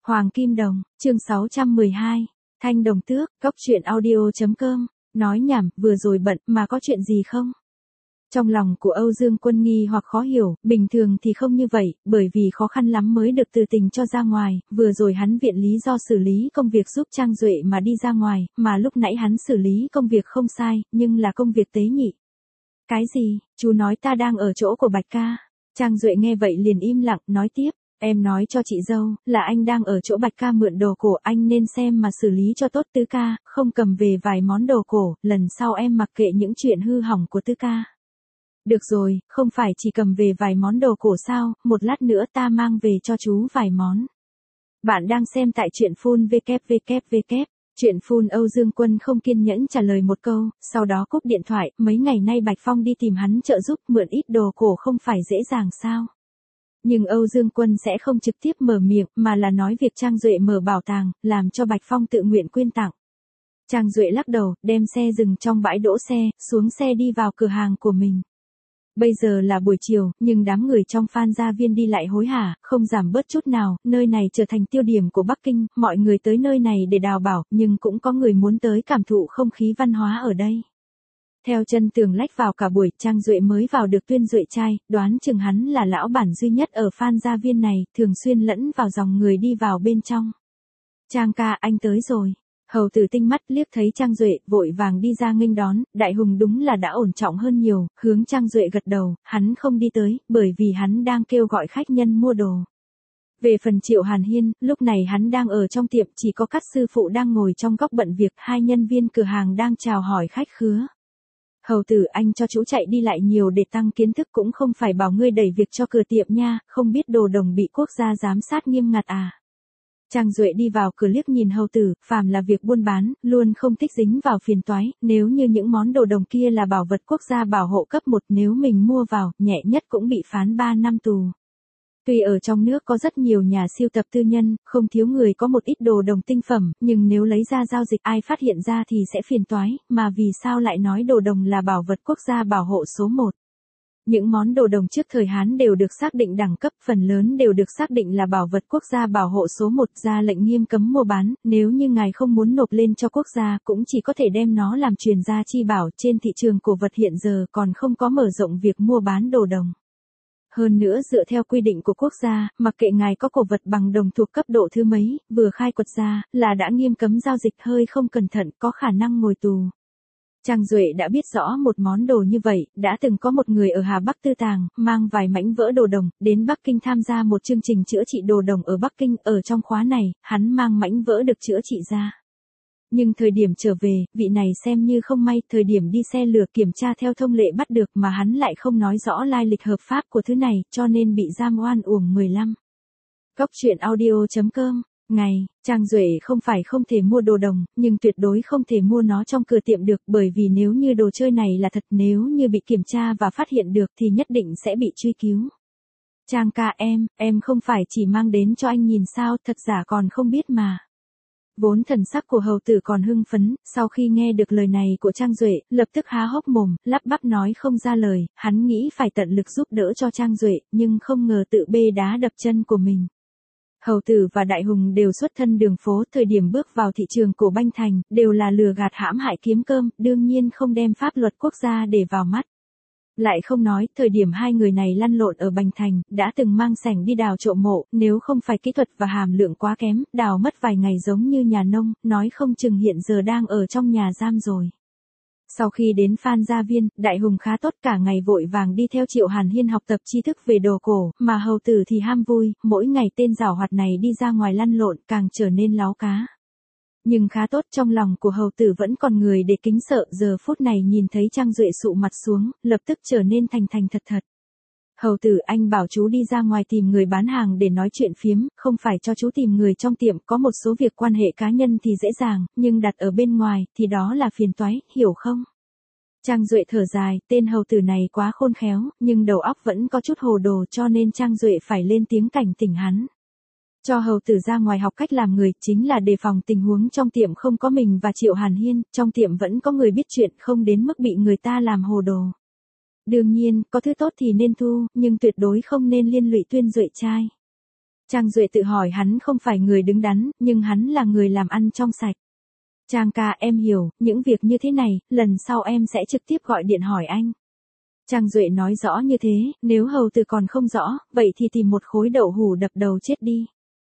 Hoàng Kim Đồng, chương 612, Thanh Đồng Tước, Cóc Truyện Audio.com, nói nhảm, vừa rồi bận mà có chuyện gì không? Trong lòng của Âu Dương Quân nghi hoặc khó hiểu, bình thường thì không như vậy, bởi vì khó khăn lắm mới được từ tình cho ra ngoài, vừa rồi hắn viện lý do xử lý công việc giúp Trang Duệ mà đi ra ngoài, mà lúc nãy hắn xử lý công việc không sai, nhưng là công việc tế nhị. Cái gì, chú nói ta đang ở chỗ của Bạch ca? Trang Duệ nghe vậy liền im lặng, nói tiếp. Em nói cho chị dâu, là anh đang ở chỗ Bạch ca mượn đồ cổ, anh nên xem mà xử lý cho tốt Tứ ca, không cầm về vài món đồ cổ, lần sau em mặc kệ những chuyện hư hỏng của Tứ ca. Được rồi, không phải chỉ cầm về vài món đồ cổ sao, một lát nữa ta mang về cho chú vài món. Bạn đang xem tại truyện full www. Chuyện full. Âu Dương Quân không kiên nhẫn trả lời một câu, sau đó cúp điện thoại, mấy ngày nay Bạch Phong đi tìm hắn trợ giúp mượn ít đồ cổ không phải dễ dàng sao. Nhưng Âu Dương Quân sẽ không trực tiếp mở miệng, mà là nói việc Trang Duệ mở bảo tàng, làm cho Bạch Phong tự nguyện quyên tặng. Trang Duệ lắc đầu, đem xe dừng trong bãi đỗ xe, xuống xe đi vào cửa hàng của mình. Bây giờ là buổi chiều, nhưng đám người trong Phan Gia Viên đi lại hối hả, không giảm bớt chút nào, nơi này trở thành tiêu điểm của Bắc Kinh, mọi người tới nơi này để đào bảo, nhưng cũng có người muốn tới cảm thụ không khí văn hóa ở đây. Theo chân tường lách vào cả buổi, Trang Duệ mới vào được Tuyên Duệ trai, đoán chừng hắn là lão bản duy nhất ở Phan Gia Viên này, thường xuyên lẫn vào dòng người đi vào bên trong. Trang ca, anh tới rồi. Hầu Tử tinh mắt liếc thấy Trang Duệ, vội vàng đi ra nghênh đón, Đại Hùng đúng là đã ổn trọng hơn nhiều, hướng Trang Duệ gật đầu, hắn không đi tới, bởi vì hắn đang kêu gọi khách nhân mua đồ. Về phần Triệu Hàn Hiên, lúc này hắn đang ở trong tiệm, chỉ có các sư phụ đang ngồi trong góc bận việc, hai nhân viên cửa hàng đang chào hỏi khách khứa. Hầu Tử, anh cho chú chạy đi lại nhiều để tăng kiến thức, cũng không phải bảo ngươi đẩy việc cho cửa tiệm nha, không biết đồ đồng bị quốc gia giám sát nghiêm ngặt à. Trang Duệ đi vào cửa liếc nhìn Hầu Tử, phàm là việc buôn bán, luôn không thích dính vào phiền toái, nếu như những món đồ đồng kia là bảo vật quốc gia bảo hộ cấp 1, nếu mình mua vào, nhẹ nhất cũng bị phán 3 năm tù. Tuy ở trong nước có rất nhiều nhà siêu tập tư nhân, không thiếu người có một ít đồ đồng tinh phẩm, nhưng nếu lấy ra giao dịch ai phát hiện ra thì sẽ phiền toái, mà vì sao lại nói đồ đồng là bảo vật quốc gia bảo hộ số 1. Những món đồ đồng trước thời Hán đều được xác định đẳng cấp, phần lớn đều được xác định là bảo vật quốc gia bảo hộ số 1, ra lệnh nghiêm cấm mua bán, nếu như ngài không muốn nộp lên cho quốc gia, cũng chỉ có thể đem nó làm truyền gia chi bảo, trên thị trường cổ vật hiện giờ còn không có mở rộng việc mua bán đồ đồng. Hơn nữa dựa theo quy định của quốc gia, mặc kệ ngài có cổ vật bằng đồng thuộc cấp độ thứ mấy, vừa khai quật ra, là đã nghiêm cấm giao dịch, hơi không cẩn thận, có khả năng ngồi tù. Trang Duệ đã biết rõ một món đồ như vậy, đã từng có một người ở Hà Bắc Tư Tàng, mang vài mảnh vỡ đồ đồng, đến Bắc Kinh tham gia một chương trình chữa trị đồ đồng ở Bắc Kinh, ở trong khóa này, hắn mang mảnh vỡ được chữa trị ra. Nhưng thời điểm trở về, vị này xem như không may, thời điểm đi xe lửa kiểm tra theo thông lệ bắt được mà hắn lại không nói rõ lai lịch hợp pháp của thứ này, cho nên bị giam oan uổng 15. Cóc Truyện Audio.com. Ngày, Trang Duệ không phải không thể mua đồ đồng, nhưng tuyệt đối không thể mua nó trong cửa tiệm được, bởi vì nếu như đồ chơi này là thật, nếu như bị kiểm tra và phát hiện được thì nhất định sẽ bị truy cứu. Trang ca, em không phải chỉ mang đến cho anh nhìn sao, thật giả còn không biết mà. Vốn thần sắc của Hầu Tử còn hưng phấn, sau khi nghe được lời này của Trang Duệ, lập tức há hốc mồm, lắp bắp nói không ra lời, hắn nghĩ phải tận lực giúp đỡ cho Trang Duệ, nhưng không ngờ tự bê đá đập chân của mình. Hầu Tử và Đại Hùng đều xuất thân đường phố, thời điểm bước vào thị trường của Banh Thành, đều là lừa gạt hãm hại kiếm cơm, đương nhiên không đem pháp luật quốc gia để vào mắt. Lại không nói, thời điểm hai người này lăn lộn ở Bành Thành, đã từng mang sảnh đi đào trộm mộ, nếu không phải kỹ thuật và hàm lượng quá kém, đào mất vài ngày giống như nhà nông, nói không chừng hiện giờ đang ở trong nhà giam rồi. Sau khi đến Phan Gia Viên, Đại Hùng khá tốt, cả ngày vội vàng đi theo Triệu Hàn Hiên học tập tri thức về đồ cổ, mà Hầu Tử thì ham vui, mỗi ngày tên giảo hoạt này đi ra ngoài lăn lộn, càng trở nên láo cá. Nhưng khá tốt, trong lòng của Hầu Tử vẫn còn người để kính sợ, giờ phút này nhìn thấy Trang Duệ sụ mặt xuống, lập tức trở nên thành thành thật thật. Hầu Tử, anh bảo chú đi ra ngoài tìm người bán hàng để nói chuyện phiếm, không phải cho chú tìm người trong tiệm, có một số việc quan hệ cá nhân thì dễ dàng, nhưng đặt ở bên ngoài, thì đó là phiền toái, hiểu không? Trang Duệ thở dài, tên Hầu Tử này quá khôn khéo, nhưng đầu óc vẫn có chút hồ đồ, cho nên Trang Duệ phải lên tiếng cảnh tỉnh hắn. Cho Hầu Tử ra ngoài học cách làm người, chính là đề phòng tình huống trong tiệm không có mình và Triệu Hàn Hiên, trong tiệm vẫn có người biết chuyện, không đến mức bị người ta làm hồ đồ. Đương nhiên, có thứ tốt thì nên thu, nhưng tuyệt đối không nên liên lụy Tuyên Duệ trai. Trang Duệ tự hỏi hắn không phải người đứng đắn, nhưng hắn là người làm ăn trong sạch. Trang ca em hiểu, những việc như thế này, lần sau em sẽ trực tiếp gọi điện hỏi anh. Trang Duệ nói rõ như thế, nếu hầu tử còn không rõ, vậy thì tìm một khối đậu hủ đập đầu chết đi.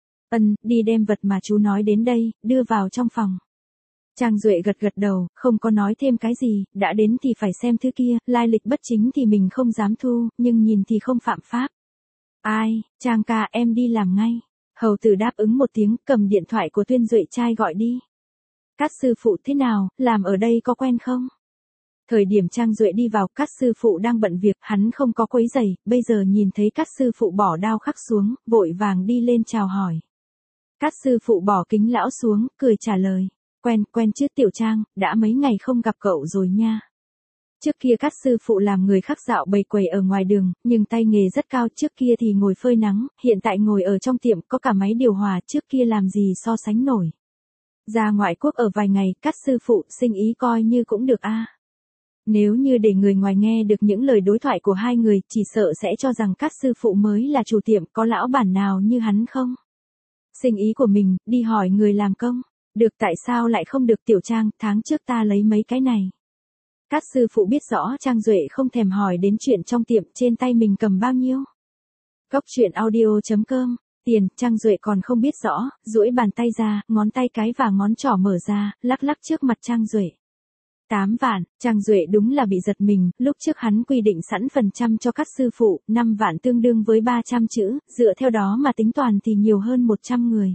Đi đem vật mà chú nói đến đây, đưa vào trong phòng. Trang Duệ gật gật đầu, không có nói thêm cái gì, đã đến thì phải xem thứ kia, lai lịch bất chính thì mình không dám thu, nhưng nhìn thì không phạm pháp. Ai, Trang ca em đi làm ngay. Hầu tử đáp ứng một tiếng, cầm điện thoại của Tuyên Duệ trai gọi đi. Cát sư phụ thế nào, làm ở đây có quen không? Thời điểm Trang Duệ đi vào, Cát sư phụ đang bận việc, hắn không có quấy rầy, bây giờ nhìn thấy Cát sư phụ bỏ đao khắc xuống, vội vàng đi lên chào hỏi. Cát sư phụ bỏ kính lão xuống, cười trả lời. Quen chứ Tiểu Trang, đã mấy ngày không gặp cậu rồi nha. Trước kia Cát sư phụ làm người khắc dạo bày quầy ở ngoài đường, nhưng tay nghề rất cao, trước kia thì ngồi phơi nắng, hiện tại ngồi ở trong tiệm có cả máy điều hòa, trước kia làm gì so sánh nổi. Ra ngoại quốc ở vài ngày, Cát sư phụ sinh ý coi như cũng được a. Nếu như để người ngoài nghe được những lời đối thoại của hai người, chỉ sợ sẽ cho rằng Cát sư phụ mới là chủ tiệm, có lão bản nào như hắn không? Sinh ý của mình, đi hỏi người làm công. Được, tại sao lại không được Tiểu Trang, tháng trước ta lấy mấy cái này. Cát sư phụ biết rõ Trang Duệ không thèm hỏi đến chuyện trong tiệm, trên tay mình cầm bao nhiêu. Cốc truyện audio.com, tiền, Trang Duệ còn không biết rõ, duỗi bàn tay ra, ngón tay cái và ngón trỏ mở ra, lắc lắc trước mặt Trang Duệ. 8 vạn, Trang Duệ đúng là bị giật mình, lúc trước hắn quy định sẵn phần trăm cho Cát sư phụ, 5 vạn tương đương với 300 chữ, dựa theo đó mà tính toàn thì nhiều hơn 100 người.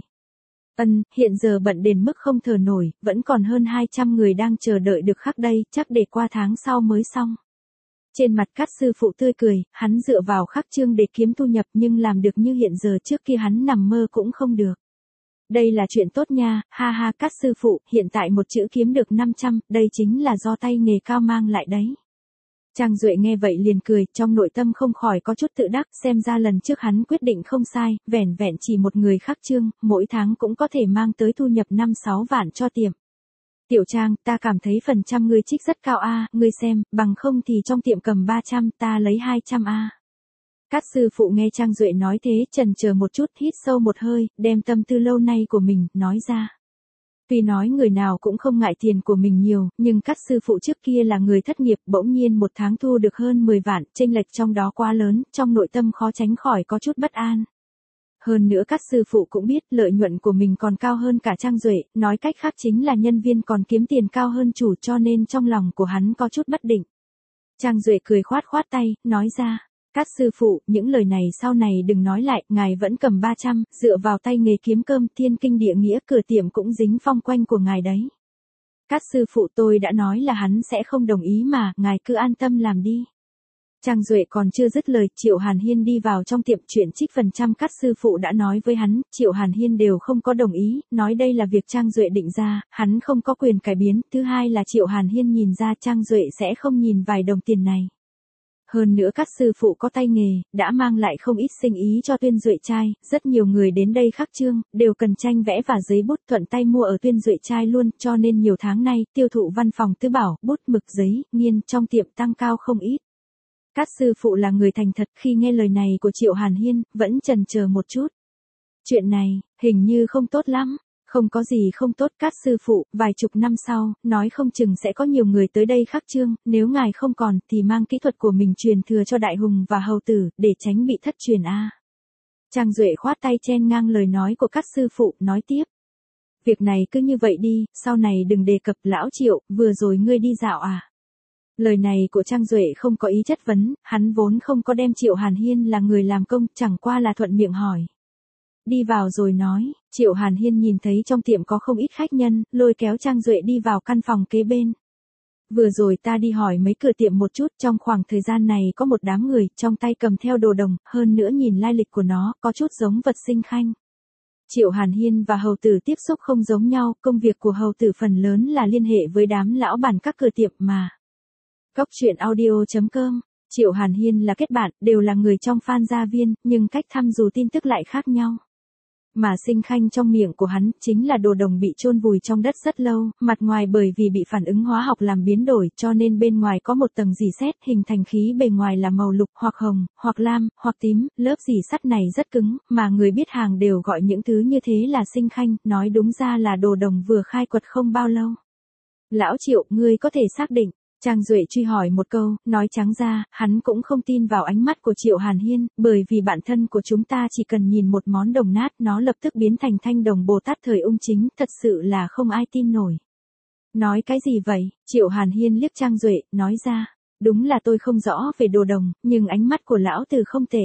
Hiện giờ bận đến mức không thở nổi, vẫn còn hơn 200 người đang chờ đợi được khắc đây, chắc để qua tháng sau mới xong. Trên mặt Cát sư phụ tươi cười, hắn dựa vào khắc chương để kiếm thu nhập nhưng làm được như hiện giờ trước kia hắn nằm mơ cũng không được. Đây là chuyện tốt nha, ha ha Cát sư phụ, hiện tại một chữ kiếm được 500, đây chính là do tay nghề cao mang lại đấy. Trang Duệ nghe vậy liền cười, trong nội tâm không khỏi có chút tự đắc, xem ra lần trước hắn quyết định không sai, vẻn vẹn chỉ một người khắc chương, mỗi tháng cũng có thể mang tới thu nhập 5-6 vạn cho tiệm. Tiểu Trang, ta cảm thấy phần trăm ngươi trích rất cao a, ngươi xem, bằng không thì trong tiệm cầm 300, ta lấy 200 a. Cát sư phụ nghe Trang Duệ nói thế, chần chờ một chút, hít sâu một hơi, đem tâm tư lâu nay của mình, nói ra. Tuy nói người nào cũng không ngại tiền của mình nhiều, nhưng Cát sư phụ trước kia là người thất nghiệp, bỗng nhiên một tháng thu được hơn 10 vạn, chênh lệch trong đó quá lớn, trong nội tâm khó tránh khỏi có chút bất an. Hơn nữa Cát sư phụ cũng biết lợi nhuận của mình còn cao hơn cả Trang Duệ, nói cách khác chính là nhân viên còn kiếm tiền cao hơn chủ, cho nên trong lòng của hắn có chút bất định. Trang Duệ cười khoát khoát tay, nói ra. Cát sư phụ, những lời này sau này đừng nói lại, ngài vẫn cầm 300, dựa vào tay nghề kiếm cơm, thiên kinh địa nghĩa, cửa tiệm cũng dính phong quanh của ngài đấy. Cát sư phụ, tôi đã nói là hắn sẽ không đồng ý mà, ngài cứ an tâm làm đi. Trang Duệ còn chưa dứt lời, Triệu Hàn Hiên đi vào trong tiệm, chuyện trích phần trăm Cát sư phụ đã nói với hắn, Triệu Hàn Hiên đều không có đồng ý, nói đây là việc Trang Duệ định ra, hắn không có quyền cải biến, thứ hai là Triệu Hàn Hiên nhìn ra Trang Duệ sẽ không nhìn vài đồng tiền này. Hơn nữa Cát sư phụ có tay nghề, đã mang lại không ít sinh ý cho Tuyên Duệ trai, rất nhiều người đến đây khắc chương, đều cần tranh vẽ và giấy bút, thuận tay mua ở Tuyên Duệ trai luôn, cho nên nhiều tháng nay, tiêu thụ văn phòng tứ bảo, bút mực giấy, nghiên trong tiệm tăng cao không ít. Cát sư phụ là người thành thật, khi nghe lời này của Triệu Hàn Hiên, vẫn chần chờ một chút. Chuyện này, hình như không tốt lắm. Không có gì không tốt Cát sư phụ, vài chục năm sau, nói không chừng sẽ có nhiều người tới đây khắc chương, nếu ngài không còn, thì mang kỹ thuật của mình truyền thừa cho Đại Hùng và Hầu Tử, để tránh bị thất truyền a. Trang Duệ khoát tay chen ngang lời nói của Cát sư phụ, nói tiếp. Việc này cứ như vậy đi, sau này đừng đề cập lão Triệu, vừa rồi ngươi đi dạo à. Lời này của Trang Duệ không có ý chất vấn, hắn vốn không có đem Triệu Hàn Hiên là người làm công, chẳng qua là thuận miệng hỏi. Đi vào rồi nói, Triệu Hàn Hiên nhìn thấy trong tiệm có không ít khách nhân, lôi kéo Trang Duệ đi vào căn phòng kế bên. Vừa rồi ta đi hỏi mấy cửa tiệm một chút, trong khoảng thời gian này có một đám người, trong tay cầm theo đồ đồng, hơn nữa nhìn lai lịch của nó, có chút giống vật sinh khanh. Triệu Hàn Hiên và Hầu Tử tiếp xúc không giống nhau, công việc của Hầu Tử phần lớn là liên hệ với đám lão bản các cửa tiệm mà. Cốc truyện audio.com, Triệu Hàn Hiên là kết bạn, đều là người trong fan gia viên, nhưng cách thăm dù tin tức lại khác nhau. Mà Sinh Khanh trong miệng của hắn chính là đồ đồng bị chôn vùi trong đất rất lâu, mặt ngoài bởi vì bị phản ứng hóa học làm biến đổi cho nên bên ngoài có một tầng rỉ sét hình thành khí bề ngoài là màu lục hoặc hồng, hoặc lam, hoặc tím, lớp rỉ sắt này rất cứng, mà người biết hàng đều gọi những thứ như thế là Sinh Khanh, nói đúng ra là đồ đồng vừa khai quật không bao lâu. Lão Triệu, ngươi có thể xác định? Trang Duệ truy hỏi một câu, nói trắng ra, hắn cũng không tin vào ánh mắt của Triệu Hàn Hiên, bởi vì bản thân của chúng ta chỉ cần nhìn một món đồng nát nó lập tức biến thành thanh đồng Bồ Tát thời Ung Chính, thật sự là không ai tin nổi. Nói cái gì vậy? Triệu Hàn Hiên liếc Trang Duệ, nói ra, đúng là tôi không rõ về đồ đồng, nhưng ánh mắt của lão tử không tệ.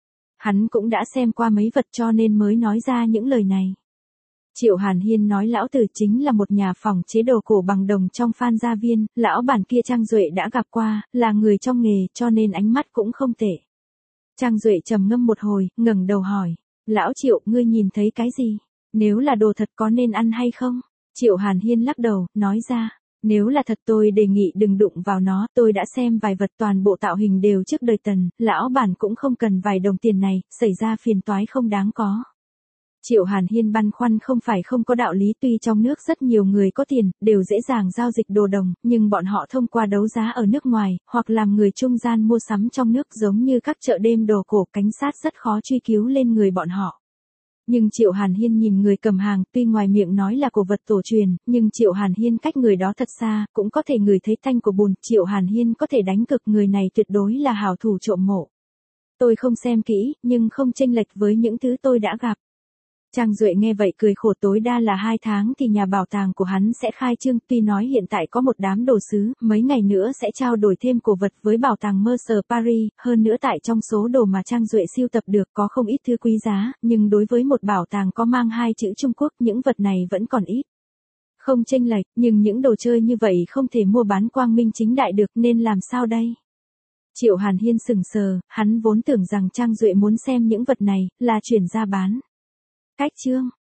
Hắn cũng đã xem qua mấy vật cho nên mới nói ra những lời này. Triệu Hàn Hiên nói lão tử chính là một nhà phòng chế đồ cổ bằng đồng trong Phan Gia Viên, lão bản kia Trang Duệ đã gặp qua, là người trong nghề cho nên ánh mắt cũng không tệ. Trang Duệ trầm ngâm một hồi, ngẩng đầu hỏi, lão Triệu, ngươi nhìn thấy cái gì? Nếu là đồ thật có nên ăn hay không? Triệu Hàn Hiên lắc đầu, nói ra, nếu là thật tôi đề nghị đừng đụng vào nó, tôi đã xem vài vật toàn bộ tạo hình đều trước đời Tần, lão bản cũng không cần vài đồng tiền này, xảy ra phiền toái không đáng có. Triệu Hàn Hiên băn khoăn không phải không có đạo lý, tuy trong nước rất nhiều người có tiền, đều dễ dàng giao dịch đồ đồng, nhưng bọn họ thông qua đấu giá ở nước ngoài, hoặc làm người trung gian mua sắm trong nước giống như các chợ đêm đồ cổ, cảnh sát rất khó truy cứu lên người bọn họ. Nhưng Triệu Hàn Hiên nhìn người cầm hàng, tuy ngoài miệng nói là cổ vật tổ truyền, nhưng Triệu Hàn Hiên cách người đó thật xa, cũng có thể ngửi thấy tanh của bùn, Triệu Hàn Hiên có thể đánh cực người này tuyệt đối là hảo thủ trộm mộ. Tôi không xem kỹ, nhưng không chênh lệch với những thứ tôi đã gặp. Trang Duệ nghe vậy cười khổ, tối đa là 2 tháng thì nhà bảo tàng của hắn sẽ khai trương, tuy nói hiện tại có một đám đồ sứ, mấy ngày nữa sẽ trao đổi thêm cổ vật với bảo tàng Mercer Paris, hơn nữa tại trong số đồ mà Trang Duệ sưu tập được có không ít thứ quý giá, nhưng đối với một bảo tàng có mang 2 chữ Trung Quốc, những vật này vẫn còn ít. Không chênh lệch, nhưng những đồ chơi như vậy không thể mua bán quang minh chính đại được, nên làm sao đây? Triệu Hàn Hiên sững sờ, hắn vốn tưởng rằng Trang Duệ muốn xem những vật này, là chuyển ra bán. Cách chương